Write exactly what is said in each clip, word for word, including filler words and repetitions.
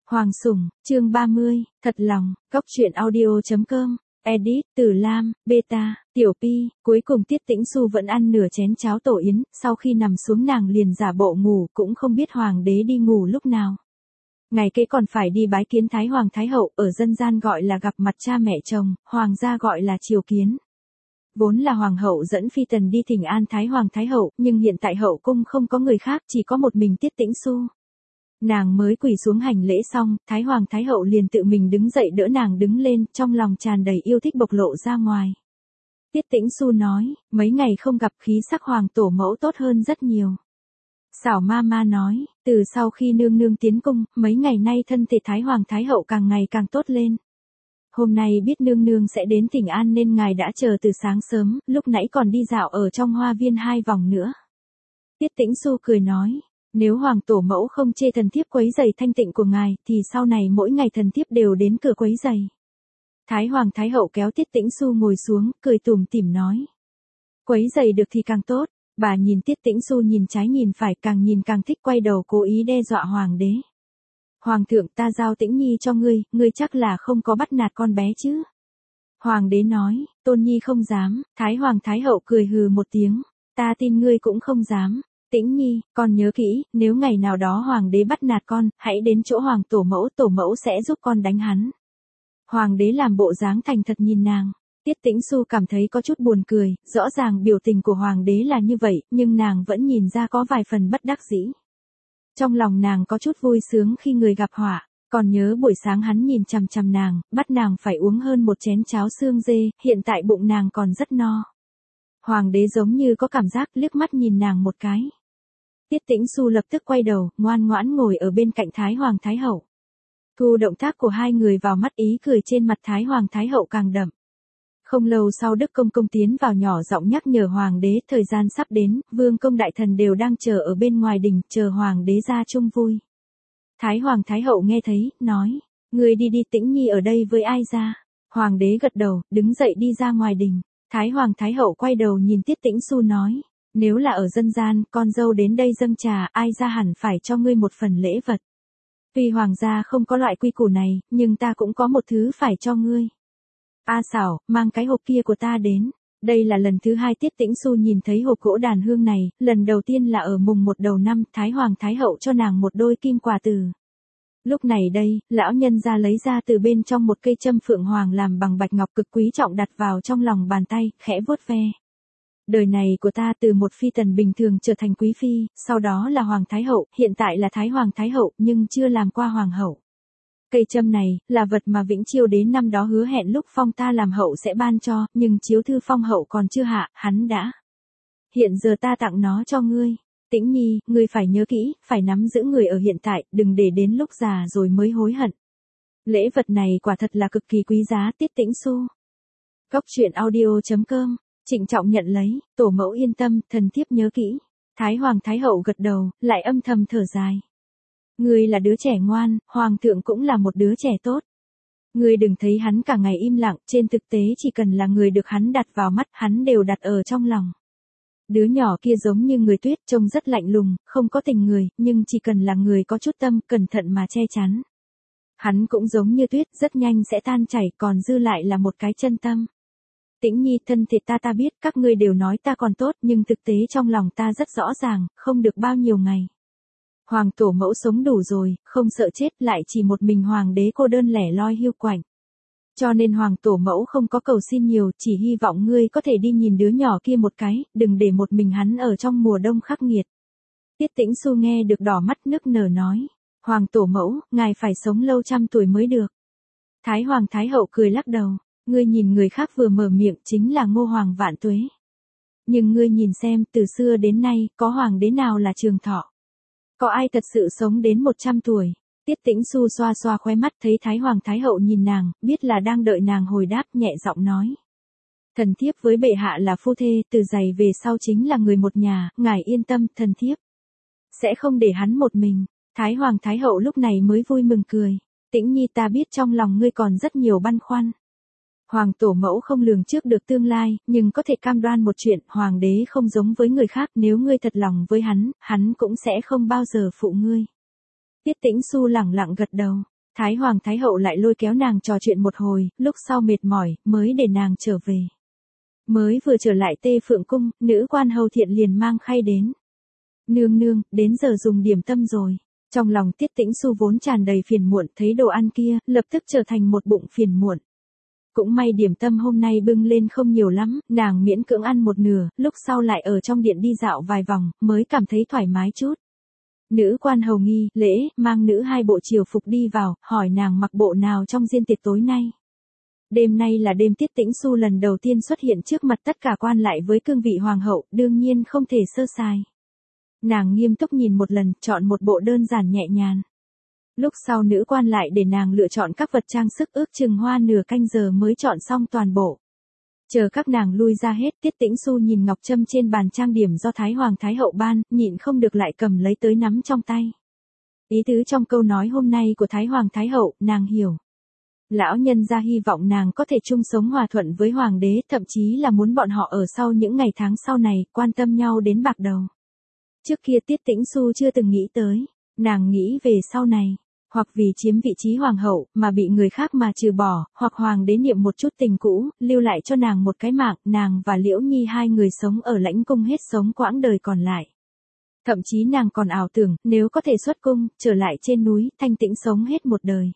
Hoàng Sủng, chương ba mươi, thật lòng, góc truyện audio chấm com, edit, Từ Lam, beta, Tiểu Pi, cuối cùng Tiết Tĩnh Xu vẫn ăn nửa chén cháo tổ yến, sau khi nằm xuống nàng liền giả bộ ngủ, cũng không biết hoàng đế đi ngủ lúc nào. Ngày kế còn phải đi bái kiến Thái Hoàng Thái Hậu, ở dân gian gọi là gặp mặt cha mẹ chồng, hoàng gia gọi là triều kiến. Vốn là hoàng hậu dẫn phi tần đi thỉnh an Thái Hoàng Thái Hậu, nhưng hiện tại hậu cung không có người khác, chỉ có một mình Tiết Tĩnh Xu. Nàng mới quỳ xuống hành lễ xong, Thái Hoàng Thái Hậu liền tự mình đứng dậy đỡ nàng đứng lên, trong lòng tràn đầy yêu thích bộc lộ ra ngoài. Tiết Tĩnh Xu nói, mấy ngày không gặp khí sắc hoàng tổ mẫu tốt hơn rất nhiều. Xảo ma ma nói, từ sau khi nương nương tiến cung, mấy ngày nay thân thể Thái Hoàng Thái Hậu càng ngày càng tốt lên. Hôm nay biết nương nương sẽ đến thỉnh an nên ngài đã chờ từ sáng sớm, lúc nãy còn đi dạo ở trong hoa viên hai vòng nữa. Tiết Tĩnh Xu cười nói, nếu hoàng tổ mẫu không chê thần thiếp quấy rầy thanh tịnh của ngài, thì sau này mỗi ngày thần thiếp đều đến cửa quấy rầy. Thái Hoàng Thái Hậu kéo Tiết Tĩnh Xu ngồi xuống, cười tủm tỉm nói. Quấy rầy được thì càng tốt. Bà nhìn Tiết Tĩnh Xu nhìn trái nhìn phải, càng nhìn càng thích, quay đầu cố ý đe dọa hoàng đế. Hoàng thượng, ta giao Tĩnh Nhi cho ngươi, ngươi chắc là không có bắt nạt con bé chứ. Hoàng đế nói, Tôn Nhi không dám. Thái Hoàng Thái Hậu cười hừ một tiếng, ta tin ngươi cũng không dám. Tĩnh Nhi, con nhớ kỹ, nếu ngày nào đó hoàng đế bắt nạt con, hãy đến chỗ hoàng tổ mẫu, tổ mẫu sẽ giúp con đánh hắn. Hoàng đế làm bộ dáng thành thật nhìn nàng. Tiết Tĩnh Xu cảm thấy có chút buồn cười, rõ ràng biểu tình của hoàng đế là như vậy, nhưng nàng vẫn nhìn ra có vài phần bất đắc dĩ. Trong lòng nàng có chút vui sướng khi người gặp họa, còn nhớ buổi sáng hắn nhìn chằm chằm nàng, bắt nàng phải uống hơn một chén cháo xương dê, hiện tại bụng nàng còn rất no. Hoàng đế giống như có cảm giác, liếc mắt nhìn nàng một cái. Tiết Tĩnh Xu lập tức quay đầu, ngoan ngoãn ngồi ở bên cạnh Thái Hoàng Thái Hậu. Thu động tác của hai người vào mắt, ý cười trên mặt Thái Hoàng Thái Hậu càng đậm. Không lâu sau Đức Công Công tiến vào nhỏ giọng nhắc nhở hoàng đế, thời gian sắp đến, vương công đại thần đều đang chờ ở bên ngoài đình, chờ hoàng đế ra chung vui. Thái Hoàng Thái Hậu nghe thấy, nói, người đi đi, Tĩnh Nhi ở đây với ai ra? Hoàng đế gật đầu, đứng dậy đi ra ngoài đình. Thái Hoàng Thái Hậu quay đầu nhìn Tiết Tĩnh Xu nói, nếu là ở dân gian, con dâu đến đây dâng trà, ai ra hẳn phải cho ngươi một phần lễ vật. Tuy hoàng gia không có loại quy củ này, nhưng ta cũng có một thứ phải cho ngươi. A Xảo, mang cái hộp kia của ta đến. Đây là lần thứ hai Tiết Tĩnh Xu nhìn thấy hộp gỗ đàn hương này, lần đầu tiên là ở mùng một đầu năm, Thái Hoàng Thái Hậu cho nàng một đôi kim quả từ. Lúc này đây, lão nhân ra lấy ra từ bên trong một cây châm phượng hoàng làm bằng bạch ngọc cực quý trọng, đặt vào trong lòng bàn tay, khẽ vuốt ve. Đời này của ta từ một phi tần bình thường trở thành quý phi, sau đó là Hoàng Thái Hậu, hiện tại là Thái Hoàng Thái Hậu, nhưng chưa làm qua Hoàng hậu. Cây châm này, là vật mà Vĩnh Chiêu đến năm đó hứa hẹn lúc phong ta làm hậu sẽ ban cho, nhưng chiếu thư phong hậu còn chưa hạ, hắn đã. Hiện giờ ta tặng nó cho ngươi. Tĩnh Nhi, ngươi phải nhớ kỹ, phải nắm giữ người ở hiện tại, đừng để đến lúc già rồi mới hối hận. Lễ vật này quả thật là cực kỳ quý giá. Tiết Tĩnh Xu. Góc truyện audio chấm com, trịnh trọng nhận lấy, tổ mẫu yên tâm, thần thiếp nhớ kỹ. Thái Hoàng Thái Hậu gật đầu, lại âm thầm thở dài. Ngươi là đứa trẻ ngoan, hoàng thượng cũng là một đứa trẻ tốt. Ngươi đừng thấy hắn cả ngày im lặng, trên thực tế chỉ cần là người được hắn đặt vào mắt, hắn đều đặt ở trong lòng. Đứa nhỏ kia giống như người tuyết, trông rất lạnh lùng, không có tình người, nhưng chỉ cần là người có chút tâm, cẩn thận mà che chắn. Hắn cũng giống như tuyết, rất nhanh sẽ tan chảy, còn dư lại là một cái chân tâm. Tĩnh Nhi, thân thiệt ta ta biết, các ngươi đều nói ta còn tốt, nhưng thực tế trong lòng ta rất rõ ràng, không được bao nhiêu ngày. Hoàng tổ mẫu sống đủ rồi, không sợ chết, lại chỉ một mình hoàng đế cô đơn lẻ loi hiu quạnh. Cho nên hoàng tổ mẫu không có cầu xin nhiều, chỉ hy vọng ngươi có thể đi nhìn đứa nhỏ kia một cái, đừng để một mình hắn ở trong mùa đông khắc nghiệt. Tiết Tĩnh Xu nghe được đỏ mắt nức nở nói, hoàng tổ mẫu, ngài phải sống lâu trăm tuổi mới được. Thái Hoàng Thái Hậu cười lắc đầu, ngươi nhìn người khác vừa mở miệng chính là ngô hoàng vạn tuế. Nhưng ngươi nhìn xem, từ xưa đến nay, có hoàng đế nào là trường thọ? Có ai thật sự sống đến một trăm tuổi? Tiết Tĩnh Xu xoa xoa khóe mắt, thấy Thái Hoàng Thái Hậu nhìn nàng, biết là đang đợi nàng hồi đáp, nhẹ giọng nói. Thần thiếp với bệ hạ là phu thê, từ giày về sau chính là người một nhà, ngài yên tâm, thần thiếp sẽ không để hắn một mình. Thái Hoàng Thái Hậu lúc này mới vui mừng cười. Tĩnh Nhi, ta biết trong lòng ngươi còn rất nhiều băn khoăn. Hoàng tổ mẫu không lường trước được tương lai, nhưng có thể cam đoan một chuyện, hoàng đế không giống với người khác, nếu ngươi thật lòng với hắn, hắn cũng sẽ không bao giờ phụ ngươi. Tiết Tĩnh Xu lẳng lặng gật đầu. Thái Hoàng Thái Hậu lại lôi kéo nàng trò chuyện một hồi, lúc sau mệt mỏi, mới để nàng trở về. Mới vừa trở lại Tê Phượng Cung, nữ quan hầu thiện liền mang khay đến. Nương nương, đến giờ dùng điểm tâm rồi. Trong lòng Tiết Tĩnh Xu vốn tràn đầy phiền muộn, thấy đồ ăn kia, lập tức trở thành một bụng phiền muộn. Cũng may điểm tâm hôm nay bưng lên không nhiều lắm, nàng miễn cưỡng ăn một nửa, lúc sau lại ở trong điện đi dạo vài vòng, mới cảm thấy thoải mái chút. Nữ quan hầu nghi, lễ, mang nữ hai bộ triều phục đi vào, hỏi nàng mặc bộ nào trong diên tiệc tối nay. Đêm nay là đêm Tiết Tĩnh Xu lần đầu tiên xuất hiện trước mặt tất cả quan lại với cương vị hoàng hậu, đương nhiên không thể sơ sài. Nàng nghiêm túc nhìn một lần, chọn một bộ đơn giản nhẹ nhàng. Lúc sau nữ quan lại để nàng lựa chọn các vật trang sức, ước chừng hoa nửa canh giờ mới chọn xong toàn bộ. Chờ các nàng lui ra hết, Tiết Tĩnh Xu nhìn ngọc trâm trên bàn trang điểm do Thái Hoàng Thái Hậu ban, nhịn không được lại cầm lấy tới nắm trong tay. Ý tứ trong câu nói hôm nay của Thái Hoàng Thái Hậu, nàng hiểu. Lão nhân gia hy vọng nàng có thể chung sống hòa thuận với hoàng đế, thậm chí là muốn bọn họ ở sau những ngày tháng sau này, quan tâm nhau đến bạc đầu. Trước kia Tiết Tĩnh Xu chưa từng nghĩ tới, nàng nghĩ về sau này, hoặc vì chiếm vị trí hoàng hậu, mà bị người khác mà trừ bỏ, hoặc hoàng đế niệm một chút tình cũ, lưu lại cho nàng một cái mạng, nàng và Liễu Nhi hai người sống ở lãnh cung hết sống quãng đời còn lại. Thậm chí nàng còn ảo tưởng, nếu có thể xuất cung, trở lại trên núi, thanh tĩnh sống hết một đời.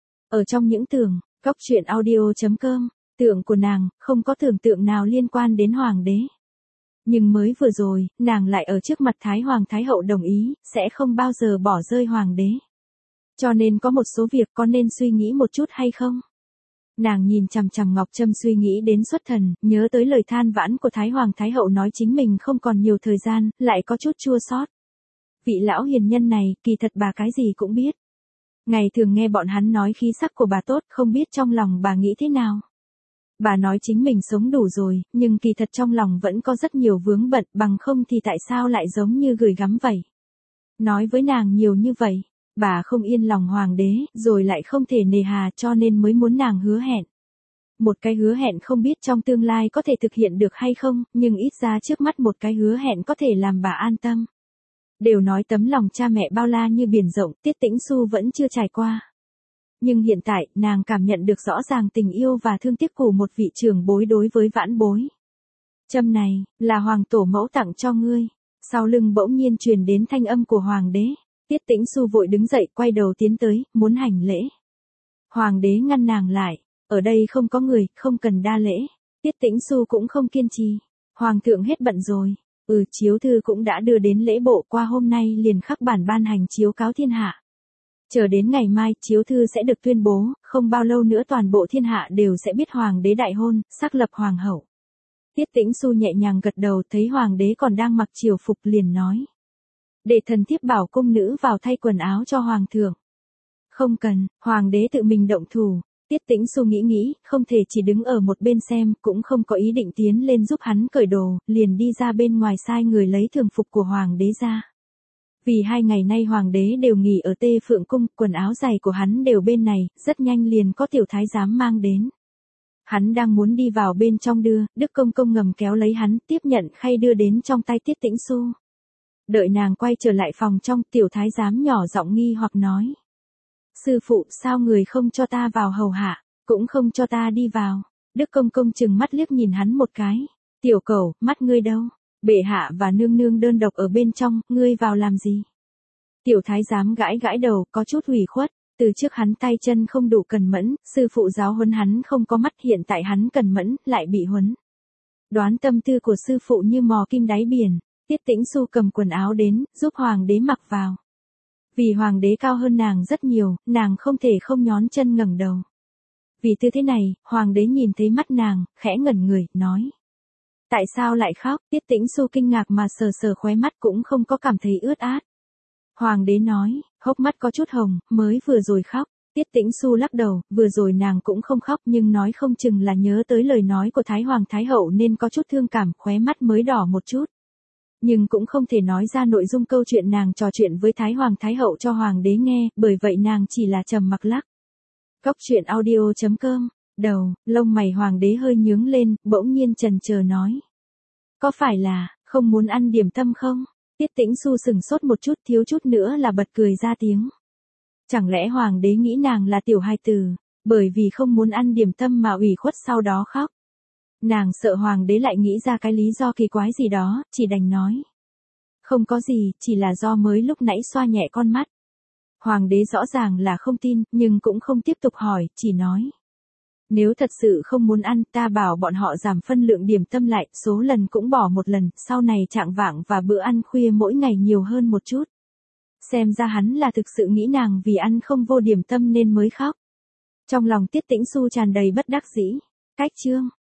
Ở trong những tưởng, góc truyện audio chấm com, tưởng của nàng, không có tưởng tượng nào liên quan đến hoàng đế. Nhưng mới vừa rồi, nàng lại ở trước mặt Thái Hoàng Thái Hậu đồng ý, sẽ không bao giờ bỏ rơi hoàng đế. Cho nên có một số việc có nên suy nghĩ một chút hay không? Nàng nhìn chằm chằm ngọc trâm suy nghĩ đến xuất thần, nhớ tới lời than vãn của Thái Hoàng Thái Hậu nói chính mình không còn nhiều thời gian, lại có chút chua xót. Vị lão hiền nhân này, kỳ thật bà cái gì cũng biết. Ngày thường nghe bọn hắn nói khí sắc của bà tốt, không biết trong lòng bà nghĩ thế nào. Bà nói chính mình sống đủ rồi, nhưng kỳ thật trong lòng vẫn có rất nhiều vướng bận, bằng không thì tại sao lại giống như gửi gắm vậy. Nói với nàng nhiều như vậy, bà không yên lòng hoàng đế, rồi lại không thể nề hà cho nên mới muốn nàng hứa hẹn. Một cái hứa hẹn không biết trong tương lai có thể thực hiện được hay không, nhưng ít ra trước mắt một cái hứa hẹn có thể làm bà an tâm. Đều nói tấm lòng cha mẹ bao la như biển rộng, Tiết Tĩnh Xu vẫn chưa trải qua. Nhưng hiện tại, nàng cảm nhận được rõ ràng tình yêu và thương tiếc của một vị trưởng bối đối với vãn bối. Trâm này, là hoàng tổ mẫu tặng cho ngươi. Sau lưng bỗng nhiên truyền đến thanh âm của hoàng đế. Tiết Tĩnh Xu vội đứng dậy, quay đầu tiến tới, muốn hành lễ. Hoàng đế ngăn nàng lại. Ở đây không có người, không cần đa lễ. Tiết Tĩnh Xu cũng không kiên trì. Hoàng thượng hết bận rồi. Ừ, chiếu thư cũng đã đưa đến lễ bộ, qua hôm nay liền khắc bản ban hành chiếu cáo thiên hạ. Chờ đến ngày mai, chiếu thư sẽ được tuyên bố, không bao lâu nữa toàn bộ thiên hạ đều sẽ biết hoàng đế đại hôn, xác lập hoàng hậu. Tiết Tĩnh Xu nhẹ nhàng gật đầu, thấy hoàng đế còn đang mặc triều phục liền nói. Để thần thiếp bảo cung nữ vào thay quần áo cho hoàng thượng. Không cần, hoàng đế tự mình động thủ. Tiết Tĩnh Xu nghĩ nghĩ, không thể chỉ đứng ở một bên xem, cũng không có ý định tiến lên giúp hắn cởi đồ, liền đi ra bên ngoài sai người lấy thường phục của hoàng đế ra. Vì hai ngày nay hoàng đế đều nghỉ ở Tê Phượng Cung, quần áo giày của hắn đều bên này, rất nhanh liền có tiểu thái giám mang đến. Hắn đang muốn đi vào bên trong đưa, Đức Công Công ngầm kéo lấy hắn, tiếp nhận khay đưa đến trong tay Tiết Tĩnh Xu. Đợi nàng quay trở lại phòng trong, tiểu thái giám nhỏ giọng nghi hoặc nói. Sư phụ, sao người không cho ta vào hầu hạ, cũng không cho ta đi vào. Đức Công Công chừng mắt liếc nhìn hắn một cái. Tiểu cẩu, mắt ngươi đâu? Bệ hạ và nương nương đơn độc ở bên trong, ngươi vào làm gì? Tiểu thái giám gãi gãi đầu, có chút ủy khuất. Từ trước hắn tay chân không đủ cần mẫn, sư phụ giáo huấn hắn không có mắt, hiện tại hắn cần mẫn, lại bị huấn. Đoán tâm tư của sư phụ như mò kim đáy biển. Tiết Tĩnh Xu cầm quần áo đến, giúp hoàng đế mặc vào. Vì hoàng đế cao hơn nàng rất nhiều, nàng không thể không nhón chân ngẩng đầu. Vì tư thế này, hoàng đế nhìn thấy mắt nàng, khẽ ngẩn người, nói. Tại sao lại khóc? Tiết Tĩnh Xu kinh ngạc mà sờ sờ khóe mắt cũng không có cảm thấy ướt át. Hoàng đế nói, hốc mắt có chút hồng, mới vừa rồi khóc. Tiết Tĩnh Xu lắc đầu, vừa rồi nàng cũng không khóc nhưng nói không chừng là nhớ tới lời nói của Thái Hoàng Thái Hậu nên có chút thương cảm, khóe mắt mới đỏ một chút. Nhưng cũng không thể nói ra nội dung câu chuyện nàng trò chuyện với Thái Hoàng Thái Hậu cho Hoàng đế nghe, bởi vậy nàng chỉ là trầm mặc lắc. Góc truyện audio chấm com, đầu, lông mày Hoàng đế hơi nhướng lên, bỗng nhiên chần chờ nói. Có phải là, không muốn ăn điểm tâm không? Tiết Tĩnh Xu sừng sốt một chút, thiếu chút nữa là bật cười ra tiếng. Chẳng lẽ hoàng đế nghĩ nàng là tiểu hài tử, bởi vì không muốn ăn điểm tâm mà ủy khuất sau đó khóc. Nàng sợ hoàng đế lại nghĩ ra cái lý do kỳ quái gì đó, chỉ đành nói. Không có gì, chỉ là do mới lúc nãy xoa nhẹ con mắt. Hoàng đế rõ ràng là không tin, nhưng cũng không tiếp tục hỏi, chỉ nói. Nếu thật sự không muốn ăn, ta bảo bọn họ giảm phân lượng điểm tâm lại, số lần cũng bỏ một lần, sau này trạng vạng và bữa ăn khuya mỗi ngày nhiều hơn một chút. Xem ra hắn là thực sự nghĩ nàng vì ăn không vô điểm tâm nên mới khóc. Trong lòng Tiết Tĩnh Xu tràn đầy bất đắc dĩ. Cách chương